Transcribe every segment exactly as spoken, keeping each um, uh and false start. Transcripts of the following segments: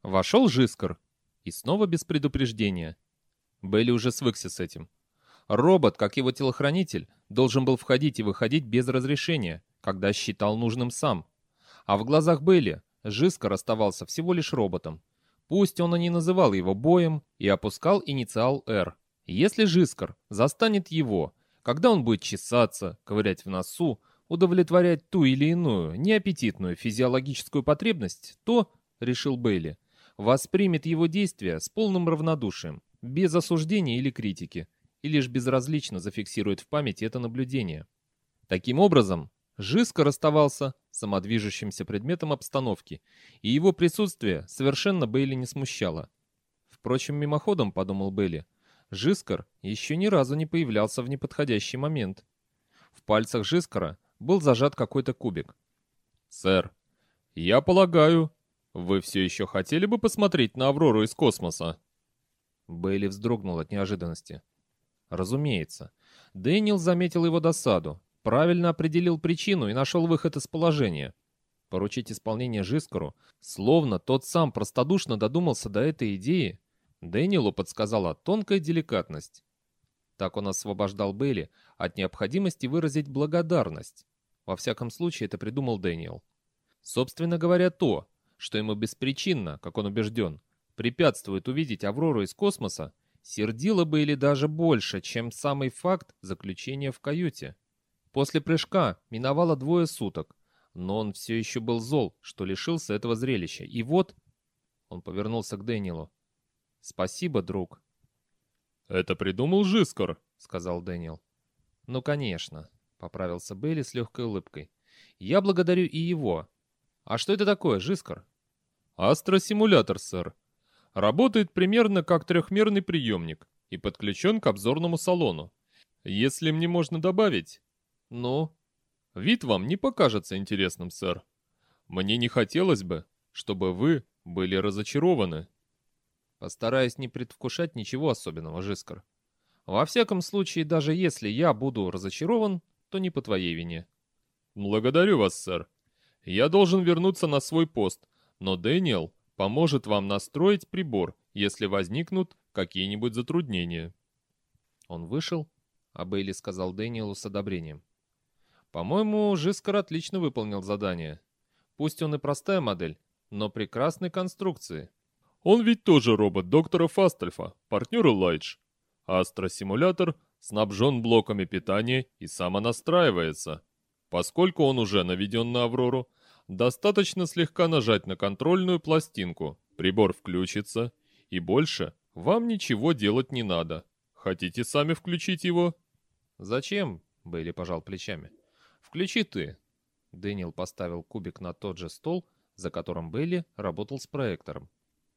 Вошел Жискар. И снова без предупреждения. Бейли уже свыкся с этим. Робот, как его телохранитель, должен был входить и выходить без разрешения, когда считал нужным сам. А в глазах Бейли Жискар оставался всего лишь роботом. Пусть он и не называл его боем и опускал инициал «Р». Если Жискар застанет его, когда он будет чесаться, ковырять в носу, удовлетворять ту или иную неаппетитную физиологическую потребность, то, решил Бейли, воспримет его действия с полным равнодушием, без осуждения или критики, и лишь безразлично зафиксирует в памяти это наблюдение. Таким образом, Жискар оставался самодвижущимся предметом обстановки, и его присутствие совершенно Бейли не смущало. Впрочем, мимоходом, подумал Бейли, Жискар еще ни разу не появлялся в неподходящий момент. В пальцах Жискара был зажат какой-то кубик. «Сэр, я полагаю, вы все еще хотели бы посмотреть на Аврору из космоса?» Бейли вздрогнул от неожиданности. Разумеется. Дэниел заметил его досаду, правильно определил причину и нашел выход из положения. Поручить исполнение Жискару, словно тот сам простодушно додумался до этой идеи, Дэниелу подсказала тонкая деликатность. Так он освобождал Бейли от необходимости выразить благодарность. Во всяком случае, это придумал Дэниел. Собственно говоря, то, что ему беспричинно, как он убежден, препятствует увидеть Аврору из космоса, сердило Бейли даже больше, чем самый факт заключения в каюте. После прыжка миновало двое суток, но он все еще был зол, что лишился этого зрелища. И вот... Он повернулся к Дэниелу. «Спасибо, друг». «Это придумал Жискар», — сказал Дэниел. «Ну, конечно», — поправился Бейли с легкой улыбкой. «Я благодарю и его. А что это такое, Жискар?» «Астросимулятор, сэр. Работает примерно как трехмерный приемник и подключен к обзорному салону. Если мне можно добавить...» «Ну?» «Вид вам не покажется интересным, сэр. Мне не хотелось бы, чтобы вы были разочарованы». «Постараюсь не предвкушать ничего особенного, Жискар. Во всяком случае, даже если я буду разочарован, то не по твоей вине». «Благодарю вас, сэр. Я должен вернуться на свой пост, но Дэниел поможет вам настроить прибор, если возникнут какие-нибудь затруднения». Он вышел, а Бейли сказал Дэниелу с одобрением. «По-моему, Жискар отлично выполнил задание. Пусть он и простая модель, но прекрасной конструкции». «Он ведь тоже робот доктора Фастельфа, партнера Лайдж. Астросимулятор снабжен блоками питания и самонастраивается. Поскольку он уже наведен на Аврору, достаточно слегка нажать на контрольную пластинку, прибор включится, и больше вам ничего делать не надо. Хотите сами включить его?» «Зачем?» — Бейли пожал плечами. «Включи ты». Дэниел поставил кубик на тот же стол, за которым Бейли работал с проектором.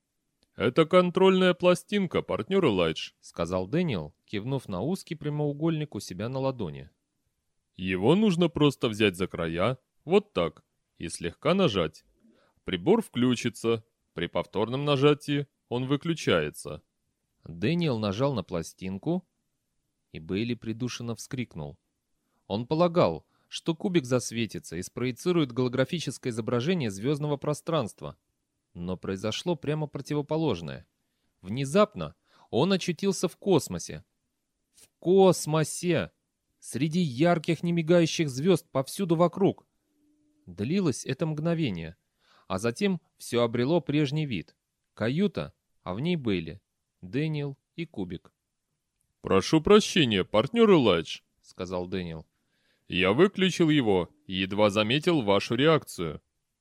«Это контрольная пластинка, партнер Элайдж», — сказал Дэниел, кивнув на узкий прямоугольник у себя на ладони. «Его нужно просто взять за края, вот так, и слегка нажать. Прибор включится, при повторном нажатии он выключается». Дэниел нажал на пластинку, и Бейли придушенно вскрикнул. Он полагал, что кубик засветится и спроецирует голографическое изображение звездного пространства. Но произошло прямо противоположное. Внезапно он очутился в космосе. В космосе! Среди ярких немигающих звезд повсюду вокруг. Длилось это мгновение, а затем все обрело прежний вид. Каюта, а в ней Бейли, Дэниел и кубик. «Прошу прощения, партнер Элайдж», — сказал Дэниел. «Я выключил его и едва заметил вашу реакцию.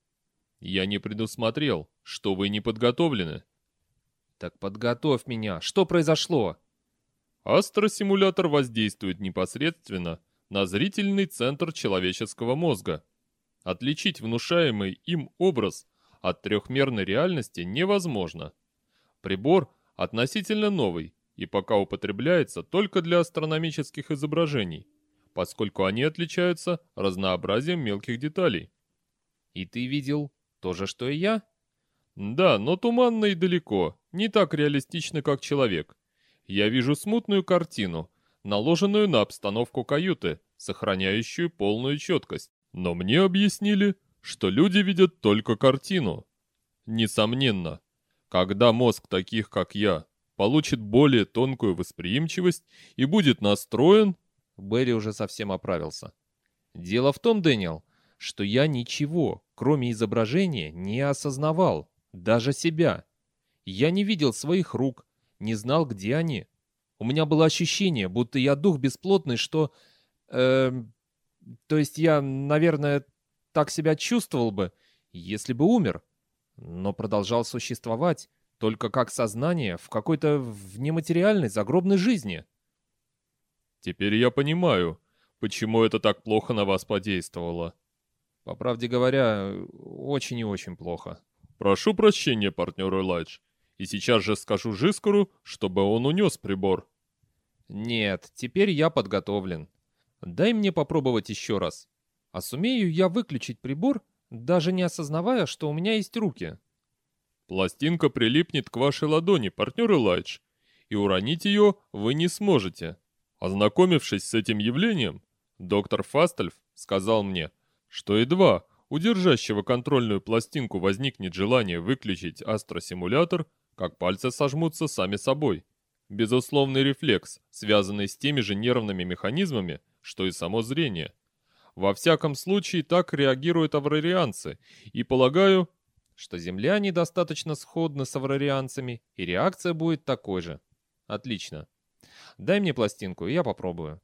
Я не предусмотрел, что вы не подготовлены». «Так подготовь меня. Что произошло?» Астросимулятор воздействует непосредственно на зрительный центр человеческого мозга. Отличить внушаемый им образ от трехмерной реальности невозможно. Прибор относительно новый и пока употребляется только для астрономических изображений, поскольку они отличаются разнообразием мелких деталей. «И ты видел то же, что и я?» «Да, но туманно и далеко, не так реалистично, как человек. Я вижу смутную картину, наложенную на обстановку каюты, сохраняющую полную четкость. Но мне объяснили, что люди видят только картину. Несомненно, Когда мозг таких, как я, получит более тонкую восприимчивость и будет настроен... Берри уже совсем оправился. Дело в том, Дэниел, что я ничего, кроме изображения, не осознавал, даже себя. Я не видел своих рук, не знал, где они. У меня было ощущение, будто я дух бесплотный, что... эм, то есть я, наверное, так себя чувствовал бы, если бы умер, но продолжал существовать, только как сознание в какой-то внематериальной загробной жизни. Теперь я понимаю, почему это так плохо на вас подействовало. По правде говоря, очень и очень плохо. Прошу прощения, партнер Элайдж, и сейчас же скажу Жискару, чтобы он унес прибор. Нет, теперь я подготовлен. Дай мне попробовать еще раз. А сумею я выключить прибор, даже не осознавая, что у меня есть руки? Пластинка прилипнет к вашей ладони, партнер Элайдж, и уронить ее вы не сможете. Ознакомившись с этим явлением, доктор Фастельф сказал мне, что едва у держащего контрольную пластинку возникнет желание выключить астросимулятор, как пальцы сожмутся сами собой. Безусловный рефлекс, связанный с теми же нервными механизмами, что и само зрение. Во всяком случае, так реагируют аврарианцы, и полагаю, что земляне достаточно сходны с аврарианцами, и реакция будет такой же. Отлично. Дай мне пластинку, и я попробую.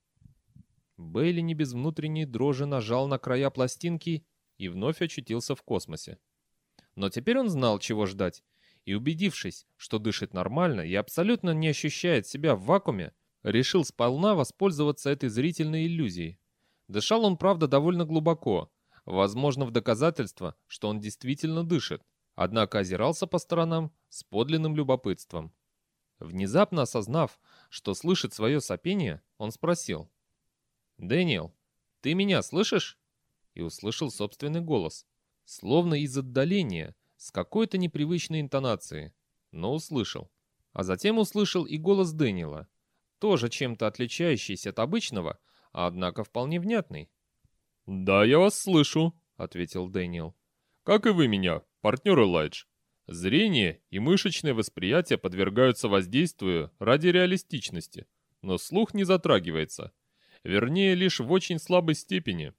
Бейли не без внутренней дрожи нажал на края пластинки и вновь очутился в космосе. Но теперь он знал, чего ждать, и, убедившись, что дышит нормально и абсолютно не ощущает себя в вакууме, решил сполна воспользоваться этой зрительной иллюзией. Дышал он, правда, довольно глубоко, возможно, в доказательство, что он действительно дышит, однако озирался по сторонам с подлинным любопытством. Внезапно осознав, что слышит свое сопение, он спросил: «Дэниел, ты меня слышишь?» И услышал собственный голос, словно из отдаления, с какой-то непривычной интонацией, но услышал. А затем услышал и голос Дэниела, тоже чем-то отличающийся от обычного, а однако вполне внятный. «Да, я вас слышу», — ответил Дэниел. «Как и вы меня, партнер Элайдж. Зрение и мышечное восприятие подвергаются воздействию ради реалистичности, но слух не затрагивается. Вернее, лишь в очень слабой степени».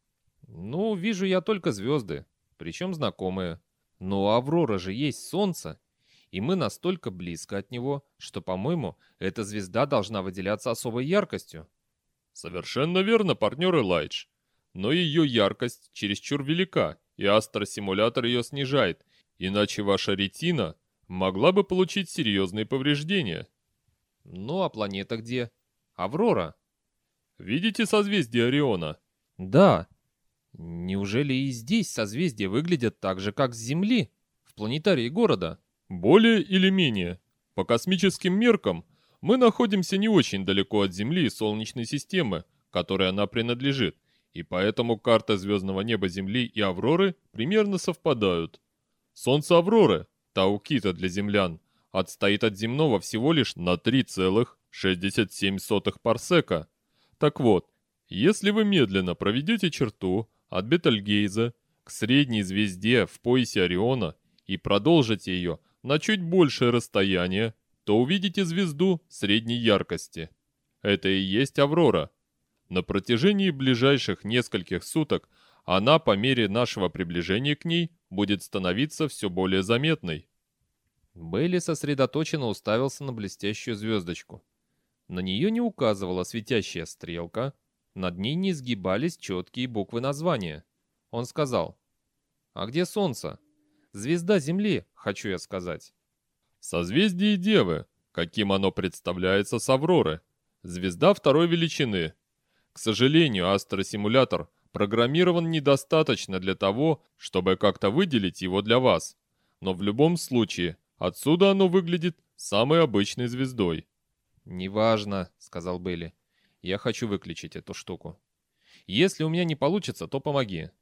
«Ну, вижу я только звезды, причем знакомые. Но у Аврора же есть Солнце, и мы настолько близко от него, что, по-моему, эта звезда должна выделяться особой яркостью». «Совершенно верно, партнер Элайдж. Но ее яркость чересчур велика, и астросимулятор ее снижает, иначе ваша ретина могла бы получить серьезные повреждения». «Ну, а планета где? Аврора?» «Видите созвездие Ориона?» «Да. Неужели и здесь созвездия выглядят так же, как с Земли, в планетарии города?» «Более или менее. По космическим меркам мы находимся не очень далеко от Земли и Солнечной системы, которой она принадлежит, и поэтому карты звездного неба Земли и Авроры примерно совпадают. Солнце Авроры, Таукита для землян, отстоит от земного всего лишь на три целых шестьдесят семь сотых парсека. Так вот, если вы медленно проведете черту от Бетельгейза к средней звезде в поясе Ориона и продолжите ее на чуть большее расстояние, то увидите звезду средней яркости. Это и есть Аврора. На протяжении ближайших нескольких суток она по мере нашего приближения к ней будет становиться все более заметной». Бейли сосредоточенно уставился на блестящую звездочку. На нее не указывала светящая стрелка, над ней не сгибались четкие буквы названия. Он сказал: «А где Солнце? Звезда Земли, хочу я сказать». «В созвездии Девы, каким оно представляется с Авроры. Звезда второй величины. К сожалению, астросимулятор программирован недостаточно для того, чтобы как-то выделить его для вас. Но в любом случае, отсюда оно выглядит самой обычной звездой». «Неважно», — сказал Бейли. «Я хочу выключить эту штуку. Если у меня не получится, то помоги».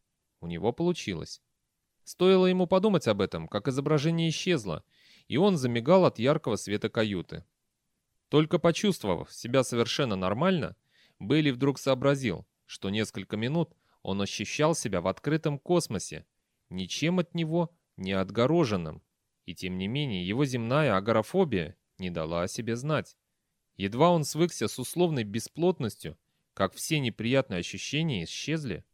У него получилось. Стоило ему подумать об этом, как изображение исчезло, и он замигал от яркого света каюты. Только почувствовав себя совершенно нормально, Бейли вдруг сообразил, что несколько минут он ощущал себя в открытом космосе, ничем от него не отгороженным. И тем не менее, его земная агорафобия не дала о себе знать. Едва он свыкся с условной бесплотностью, как все неприятные ощущения исчезли.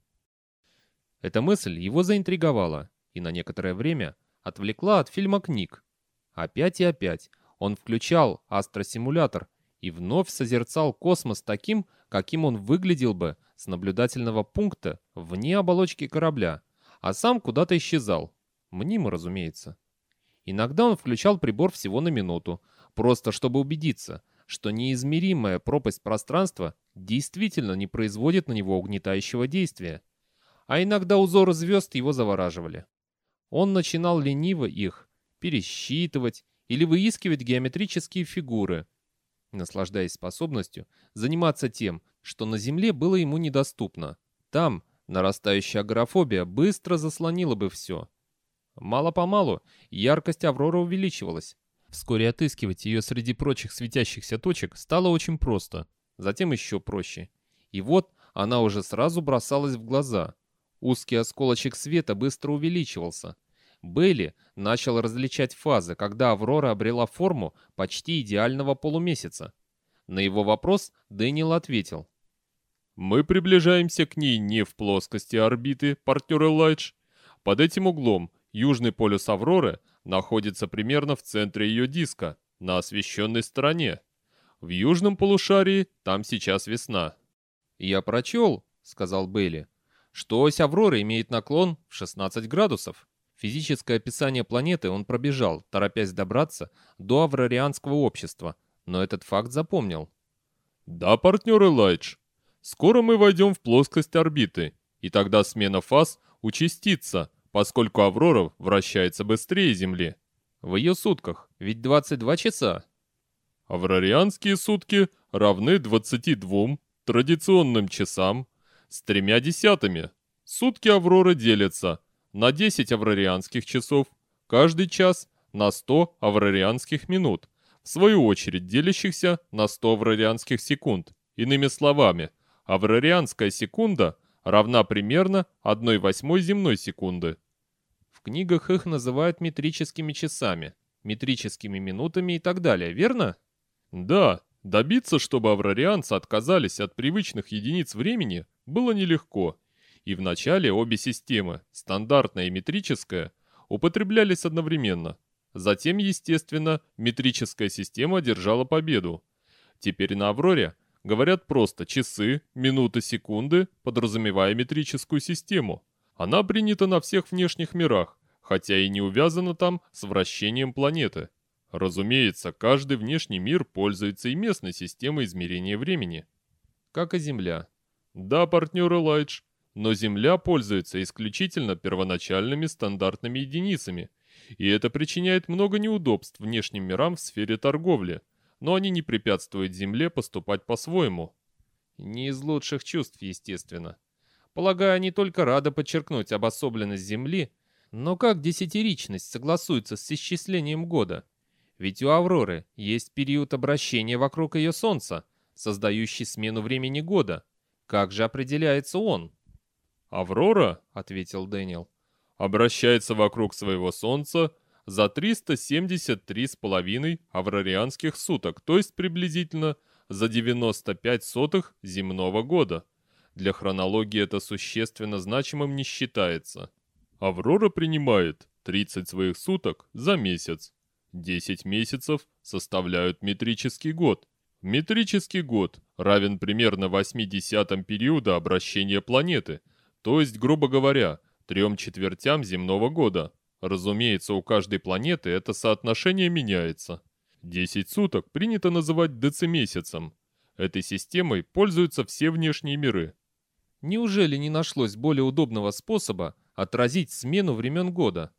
Эта мысль его заинтриговала и на некоторое время отвлекла от фильма книг. Опять и опять он включал астросимулятор и вновь созерцал космос таким, каким он выглядел бы с наблюдательного пункта вне оболочки корабля, а сам куда-то исчезал. Мнимо, разумеется. Иногда он включал прибор всего на минуту, просто чтобы убедиться, что неизмеримая пропасть пространства действительно не производит на него угнетающего действия. А иногда узоры звезд его завораживали. Он начинал лениво их пересчитывать или выискивать геометрические фигуры, наслаждаясь способностью заниматься тем, что на Земле было ему недоступно. Там нарастающая агорафобия быстро заслонила бы все. Мало-помалу яркость авроры увеличивалась. Вскоре отыскивать ее среди прочих светящихся точек стало очень просто, затем еще проще. И вот она уже сразу бросалась в глаза. Узкий осколочек света быстро увеличивался. Бейли начал различать фазы, когда аврора обрела форму почти идеального полумесяца. На его вопрос Дэниел ответил: «Мы приближаемся к ней не в плоскости орбиты, партнер Элайдж. Под этим углом южный полюс авроры находится примерно в центре ее диска, на освещенной стороне. В южном полушарии там сейчас весна». «Я прочел», — сказал Бейли, — «что ось авроры имеет наклон в шестнадцать градусов». Физическое описание планеты он пробежал, торопясь добраться до аврорианского общества, но этот факт запомнил. «Да, партнер Элайдж. Скоро мы войдем в плоскость орбиты, и тогда смена фаз участится, поскольку аврора вращается быстрее Земли». «В ее сутках, ведь двадцать два часа». «Аврорианские сутки равны двадцати двум традиционным часам с тремя десятыми. Сутки авроры делятся на десять аврорианских часов, каждый час на сто аврорианских минут, в свою очередь делящихся на сто аврорианских секунд. Иными словами, аврорианская секунда равна примерно одной восьмой земной секунды». В книгах их называют метрическими часами, метрическими минутами и так далее, верно? Да, добиться, чтобы аврорианцы отказались от привычных единиц времени, было нелегко. И вначале обе системы, стандартная и метрическая, употреблялись одновременно. Затем, естественно, метрическая система одержала победу. Теперь на Авроре говорят просто часы, минуты, секунды, подразумевая метрическую систему. Она принята на всех внешних мирах, хотя и не увязана там с вращением планеты. Разумеется, каждый внешний мир пользуется и местной системой измерения времени. Как и Земля. Да, партнер Элайдж, но Земля пользуется исключительно первоначальными стандартными единицами, и это причиняет много неудобств внешним мирам в сфере торговли, но они не препятствуют Земле поступать по-своему. Не из лучших чувств, естественно. Полагаю, они только рады подчеркнуть обособленность Земли, но как десятиричность согласуется с исчислением года? Ведь у Авроры есть период обращения вокруг ее Солнца, создающий смену времени года. Как же определяется он? «Аврора, — ответил Дэниел, — обращается вокруг своего Солнца за триста семьдесят три с половиной аврорианских суток, то есть приблизительно за девяносто пять сотых земного года. Для хронологии это существенно значимым не считается. Аврора принимает тридцать своих суток за месяц. десять месяцев составляют метрический год. Метрический год равен примерно восьми десятым периода обращения планеты, то есть, грубо говоря, трем четвертям земного года. Разумеется, у каждой планеты это соотношение меняется. десять суток принято называть децимесяцем. Этой системой пользуются все внешние миры. Неужели не нашлось более удобного способа отразить смену времен года?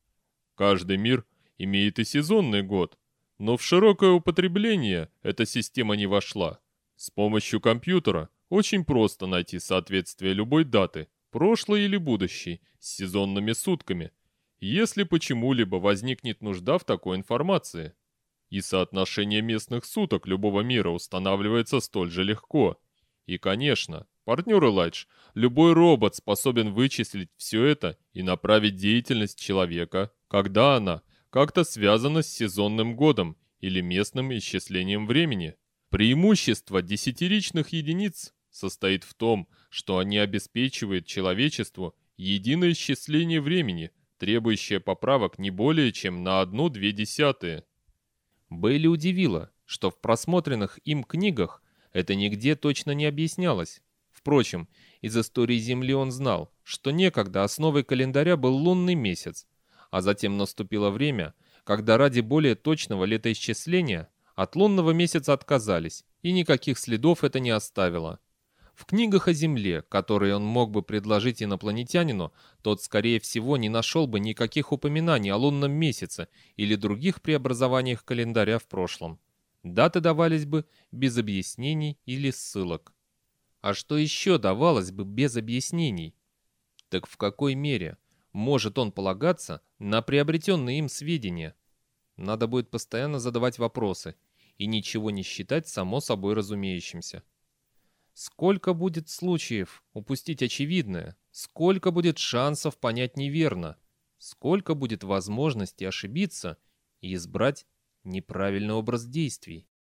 Каждый мир имеет и сезонный год, но в широкое употребление эта система не вошла. С помощью компьютера очень просто найти соответствие любой даты, прошлой или будущей, с сезонными сутками, если почему-либо возникнет нужда в такой информации. И соотношение местных суток любого мира устанавливается столь же легко. И, конечно, партнер Элайдж, любой робот способен вычислить все это и направить деятельность человека, когда она, как-то связано с сезонным годом или местным исчислением времени. Преимущество десятиричных единиц состоит в том, что они обеспечивают человечеству единое исчисление времени, требующее поправок не более чем на одну-две десятые. Бейли удивило, что в просмотренных им книгах это нигде точно не объяснялось. Впрочем, из истории Земли он знал, что некогда основой календаря был лунный месяц, а затем наступило время, когда ради более точного летоисчисления от лунного месяца отказались, и никаких следов это не оставило. В книгах о Земле, которые он мог бы предложить инопланетянину, тот, скорее всего, не нашел бы никаких упоминаний о лунном месяце или других преобразованиях календаря в прошлом. Даты давались бы без объяснений или ссылок. А что еще давалось бы без объяснений? Так в какой мере может он полагаться на приобретенные им сведения? Надо будет постоянно задавать вопросы и ничего не считать само собой разумеющимся. Сколько будет случаев упустить очевидное? Сколько будет шансов понять неверно? Сколько будет возможности ошибиться и избрать неправильный образ действий?